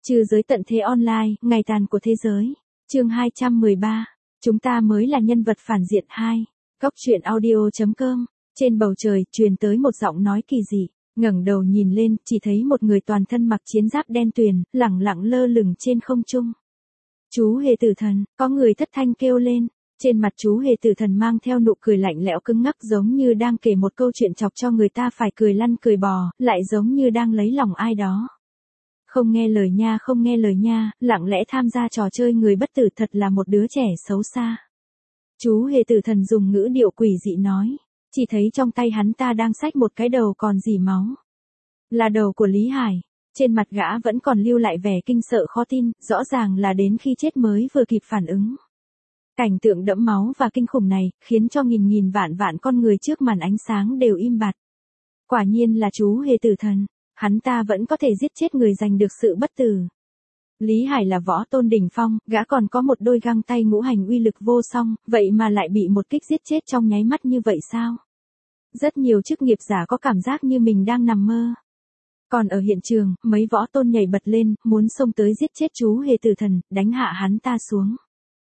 Trừ giới tận thế online, ngày tàn của thế giới. Chương 213. Chúng ta mới là nhân vật phản diện 2. Góc truyện audio.com. Trên bầu trời truyền tới một giọng nói kỳ dị. Ngẩng đầu nhìn lên, chỉ thấy một người toàn thân mặc chiến giáp đen tuyền, lẳng lặng lơ lửng trên không trung. Chú Hề Tử Thần, có người thất thanh kêu lên. Trên mặt chú Hề Tử Thần mang theo nụ cười lạnh lẽo cứng ngắc, giống như đang kể một câu chuyện chọc cho người ta phải cười lăn cười bò, lại giống như đang lấy lòng ai đó. Không nghe lời nha, không nghe lời nha, lặng lẽ tham gia trò chơi người bất tử, thật là một đứa trẻ xấu xa. Chú Hề Tử Thần dùng ngữ điệu quỷ dị nói. Chỉ thấy trong tay hắn ta đang xách một cái đầu còn rỉ máu. Là đầu của Lý Hải. Trên mặt gã vẫn còn lưu lại vẻ kinh sợ khó tin, rõ ràng là đến khi chết mới vừa kịp phản ứng. Cảnh tượng đẫm máu và kinh khủng này, khiến cho nghìn nghìn vạn vạn con người trước màn ánh sáng đều im bặt. Quả nhiên là chú Hề Tử Thần. Hắn ta vẫn có thể giết chết người, giành được sự bất tử. Lý Hải là võ tôn đỉnh phong, gã còn có một đôi găng tay ngũ hành uy lực vô song, vậy mà lại bị một kích giết chết trong nháy mắt như vậy sao? Rất nhiều chức nghiệp giả có cảm giác như mình đang nằm mơ. Còn ở hiện trường, mấy võ tôn nhảy bật lên, muốn xông tới giết chết chú Hề Tử Thần, đánh hạ hắn ta xuống.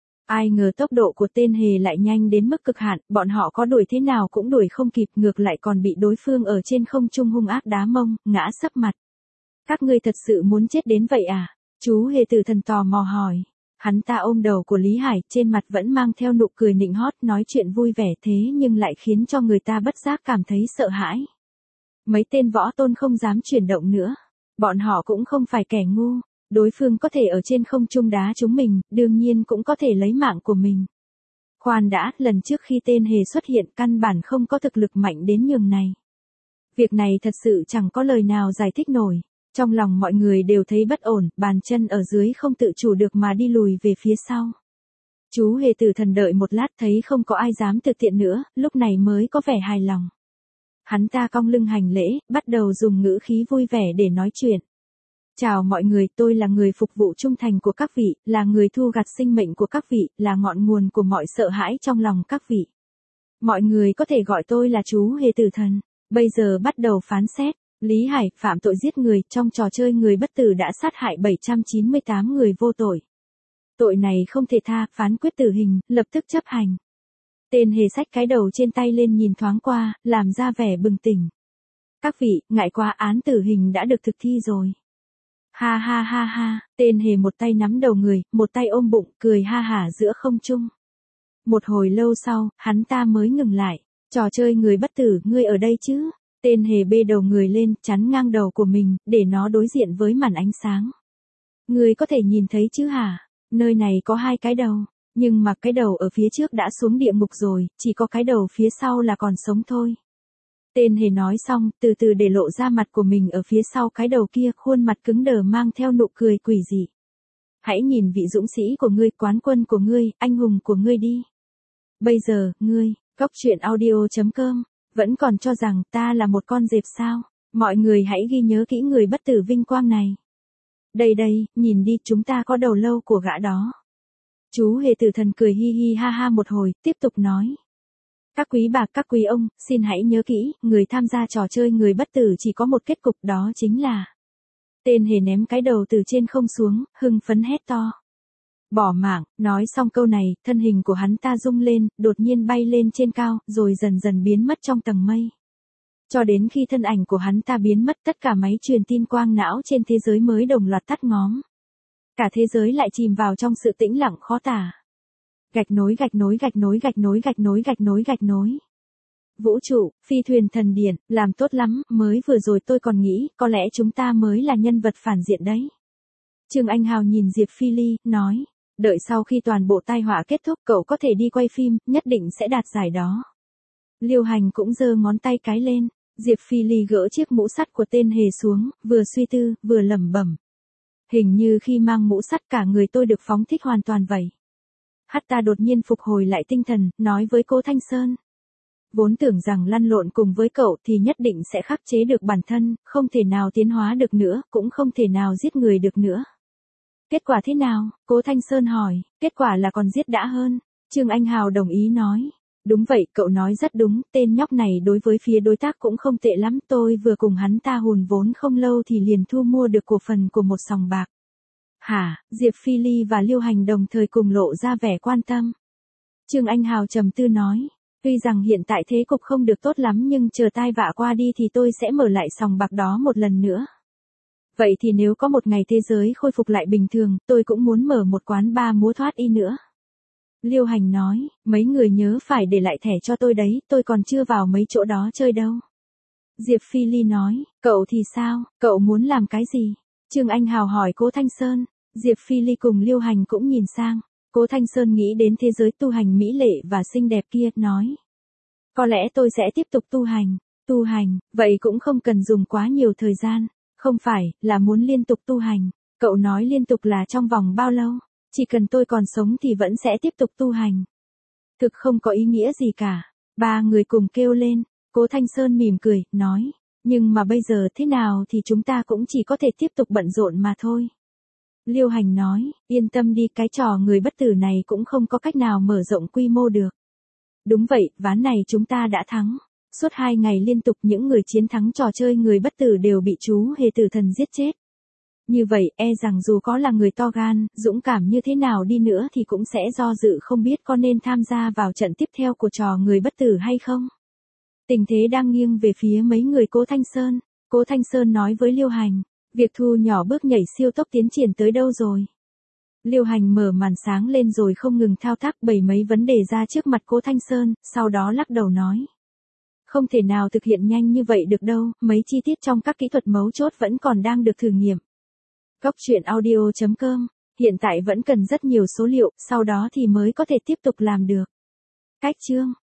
Ai ngờ tốc độ của tên Hề lại nhanh đến mức cực hạn, bọn họ có đuổi thế nào cũng đuổi không kịp, ngược lại còn bị đối phương ở trên không trung hung ác đá mông, ngã sấp mặt. Các ngươi thật sự muốn chết đến vậy à? Chú Hề Tử Thần tò mò hỏi. Hắn ta ôm đầu của Lý Hải, trên mặt vẫn mang theo nụ cười nịnh hót, nói chuyện vui vẻ thế nhưng lại khiến cho người ta bất giác cảm thấy sợ hãi. Mấy tên võ tôn không dám chuyển động nữa. Bọn họ cũng không phải kẻ ngu. Đối phương có thể ở trên không trung đá chúng mình, đương nhiên cũng có thể lấy mạng của mình. Khoan đã, lần trước khi tên Hề xuất hiện căn bản không có thực lực mạnh đến nhường này. Việc này thật sự chẳng có lời nào giải thích nổi. Trong lòng mọi người đều thấy bất ổn, bàn chân ở dưới không tự chủ được mà đi lùi về phía sau. Chú Hề Tử Thần đợi một lát thấy không có ai dám thực hiện nữa, lúc này mới có vẻ hài lòng. Hắn ta cong lưng hành lễ, bắt đầu dùng ngữ khí vui vẻ để nói chuyện. Chào mọi người, tôi là người phục vụ trung thành của các vị, là người thu gặt sinh mệnh của các vị, là ngọn nguồn của mọi sợ hãi trong lòng các vị. Mọi người có thể gọi tôi là chú Hề Tử Thần. Bây giờ bắt đầu phán xét. Lý Hải phạm tội giết người, trong trò chơi người bất tử đã sát hại 798 người vô tội. Tội này không thể tha, phán quyết tử hình, lập tức chấp hành. Tên Hề xách cái đầu trên tay lên nhìn thoáng qua, làm ra vẻ bừng tỉnh. Các vị, ngại quá, án tử hình đã được thực thi rồi. Ha ha ha ha, tên Hề một tay nắm đầu người, một tay ôm bụng, cười ha hả giữa không trung. Một hồi lâu sau, hắn ta mới ngừng lại. Trò chơi người bất tử, ngươi ở đây chứ? Tên Hề bê đầu người lên, chắn ngang đầu của mình, để nó đối diện với màn ánh sáng. Ngươi có thể nhìn thấy chứ hả? Nơi này có hai cái đầu, nhưng mà cái đầu ở phía trước đã xuống địa ngục rồi, chỉ có cái đầu phía sau là còn sống thôi. Tên Hề nói xong, từ từ để lộ ra mặt của mình ở phía sau cái đầu kia, khuôn mặt cứng đờ mang theo nụ cười quỷ dị. Hãy nhìn vị dũng sĩ của ngươi, quán quân của ngươi, anh hùng của ngươi đi. Bây giờ, ngươi, góc truyện audio.com, vẫn còn cho rằng ta là một con dẹp sao? Mọi người hãy ghi nhớ kỹ người bất tử vinh quang này. Đây đây, nhìn đi, chúng ta có đầu lâu của gã đó. Chú Hề Tử Thần cười hi hi ha ha một hồi, tiếp tục nói. Các quý bà, các quý ông, xin hãy nhớ kỹ, người tham gia trò chơi người bất tử chỉ có một kết cục, đó chính là... Tên Hề ném cái đầu từ trên không xuống, hưng phấn hét to. Bỏ mạng, nói xong câu này, thân hình của hắn ta rung lên, đột nhiên bay lên trên cao, rồi dần dần biến mất trong tầng mây. Cho đến khi thân ảnh của hắn ta biến mất, tất cả máy truyền tin quang não trên thế giới mới đồng loạt tắt ngóm. Cả thế giới lại chìm vào trong sự tĩnh lặng khó tả. Gạch nối gạch nối gạch nối gạch nối gạch nối gạch nối gạch nối. Vũ trụ, phi thuyền thần điện, làm tốt lắm, mới vừa rồi tôi còn nghĩ, có lẽ chúng ta mới là nhân vật phản diện đấy. Trương Anh Hào nhìn Diệp Phi Ly, nói. Đợi sau khi toàn bộ tai họa kết thúc cậu có thể đi quay phim, nhất định sẽ đạt giải đó. Liêu Hành cũng giơ ngón tay cái lên. Diệp Phi Ly gỡ chiếc mũ sắt của tên Hề xuống, vừa suy tư, vừa lẩm bẩm. Hình như khi mang mũ sắt cả người tôi được phóng thích hoàn toàn vậy. Hắn ta đột nhiên phục hồi lại tinh thần, nói với Cố Thanh Sơn. Vốn tưởng rằng lăn lộn cùng với cậu thì nhất định sẽ khắc chế được bản thân, không thể nào tiến hóa được nữa, cũng không thể nào giết người được nữa. Kết quả thế nào? Cố Thanh Sơn hỏi. Kết quả là còn giết đã hơn. Trương Anh Hào đồng ý nói. Đúng vậy, cậu nói rất đúng, tên nhóc này đối với phía đối tác cũng không tệ lắm, tôi vừa cùng hắn ta hùn vốn không lâu thì liền thu mua được cổ phần của một sòng bạc. Hả? Diệp Phi Ly và Liêu Hành đồng thời cùng lộ ra vẻ quan tâm. Trương Anh Hào trầm tư nói, tuy rằng hiện tại thế cục không được tốt lắm nhưng chờ tai vạ qua đi thì tôi sẽ mở lại sòng bạc đó một lần nữa. Vậy thì nếu có một ngày thế giới khôi phục lại bình thường, tôi cũng muốn mở một quán bar múa thoát y nữa. Liêu Hành nói, mấy người nhớ phải để lại thẻ cho tôi đấy, tôi còn chưa vào mấy chỗ đó chơi đâu. Diệp Phi Ly nói, cậu thì sao, cậu muốn làm cái gì? Trương Anh Hào hỏi Cố Thanh Sơn. Diệp Phi Ly cùng Liêu Hành cũng nhìn sang. Cố Thanh Sơn nghĩ đến thế giới tu hành mỹ lệ và xinh đẹp kia, nói. Có lẽ tôi sẽ tiếp tục tu hành. Tu hành, vậy cũng không cần dùng quá nhiều thời gian. Không phải, là muốn liên tục tu hành. Cậu nói liên tục là trong vòng bao lâu? Chỉ cần tôi còn sống thì vẫn sẽ tiếp tục tu hành. Thực không có ý nghĩa gì cả. Ba người cùng kêu lên. Cố Thanh Sơn mỉm cười, nói. Nhưng mà bây giờ thế nào thì chúng ta cũng chỉ có thể tiếp tục bận rộn mà thôi. Liêu Hành nói, yên tâm đi, cái trò người bất tử này cũng không có cách nào mở rộng quy mô được. Đúng vậy, ván này chúng ta đã thắng. Suốt 2 ngày liên tục những người chiến thắng trò chơi người bất tử đều bị chú hề tử thần giết chết. Như vậy, e rằng dù có là người to gan, dũng cảm như thế nào đi nữa thì cũng sẽ do dự không biết có nên tham gia vào trận tiếp theo của trò người bất tử hay không. Tình thế đang nghiêng về phía mấy người Cố Thanh Sơn. Cố Thanh Sơn nói với Liêu Hành, việc thu nhỏ bước nhảy siêu tốc tiến triển tới đâu rồi? Liêu Hành mở màn sáng lên rồi không ngừng thao tác bày mấy vấn đề ra trước mặt Cố Thanh Sơn, sau đó lắc đầu nói. Không thể nào thực hiện nhanh như vậy được đâu, mấy chi tiết trong các kỹ thuật mấu chốt vẫn còn đang được thử nghiệm. Góc truyện audio.com, hiện tại vẫn cần rất nhiều số liệu, sau đó thì mới có thể tiếp tục làm được. Cách chương